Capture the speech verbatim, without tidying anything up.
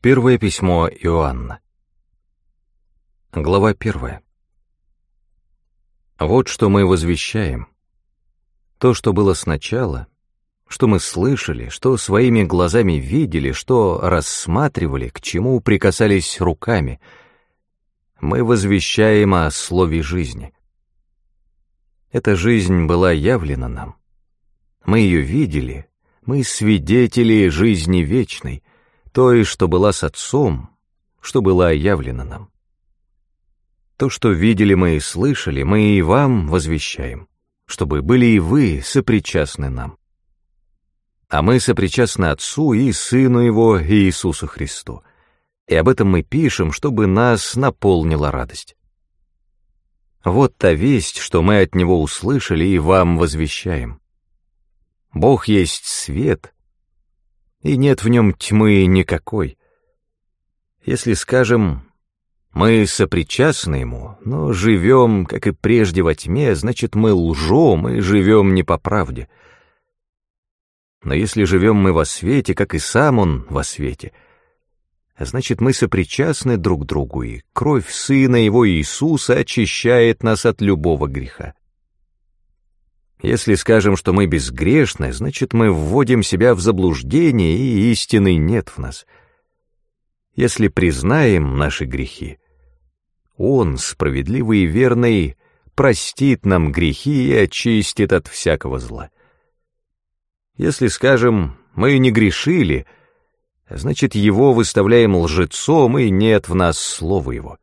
Первое письмо Иоанна. Глава первая. Вот что мы возвещаем. То, что было сначала, что мы слышали, что своими глазами видели, что рассматривали, к чему прикасались руками, мы возвещаем о слове жизни. Эта жизнь была явлена нам. Мы ее видели, мы свидетели жизни вечной, той, что была с Отцом, что была явлена нам. То, что видели мы и слышали, мы и вам возвещаем, чтобы были и вы сопричастны нам. А мы сопричастны Отцу и Сыну Его, Иисусу Христу. И об этом мы пишем, чтобы нас наполнила радость. Вот та весть, что мы от Него услышали и вам возвещаем. Бог есть свет, и нет в нем тьмы никакой. Если скажем, мы сопричастны Ему, но живем, как и прежде, во тьме, значит, мы лжем и живем не по правде. Но если живем мы во свете, как и сам Он во свете, значит, мы сопричастны друг другу, и кровь Сына Его Иисуса очищает нас от любого греха. Если скажем, что мы безгрешны, значит, мы вводим себя в заблуждение, и истины нет в нас. Если признаем наши грехи, Он, справедливый и верный, простит нам грехи и очистит от всякого зла. Если скажем, мы не грешили, значит, Его выставляем лжецом, и нет в нас слова Его.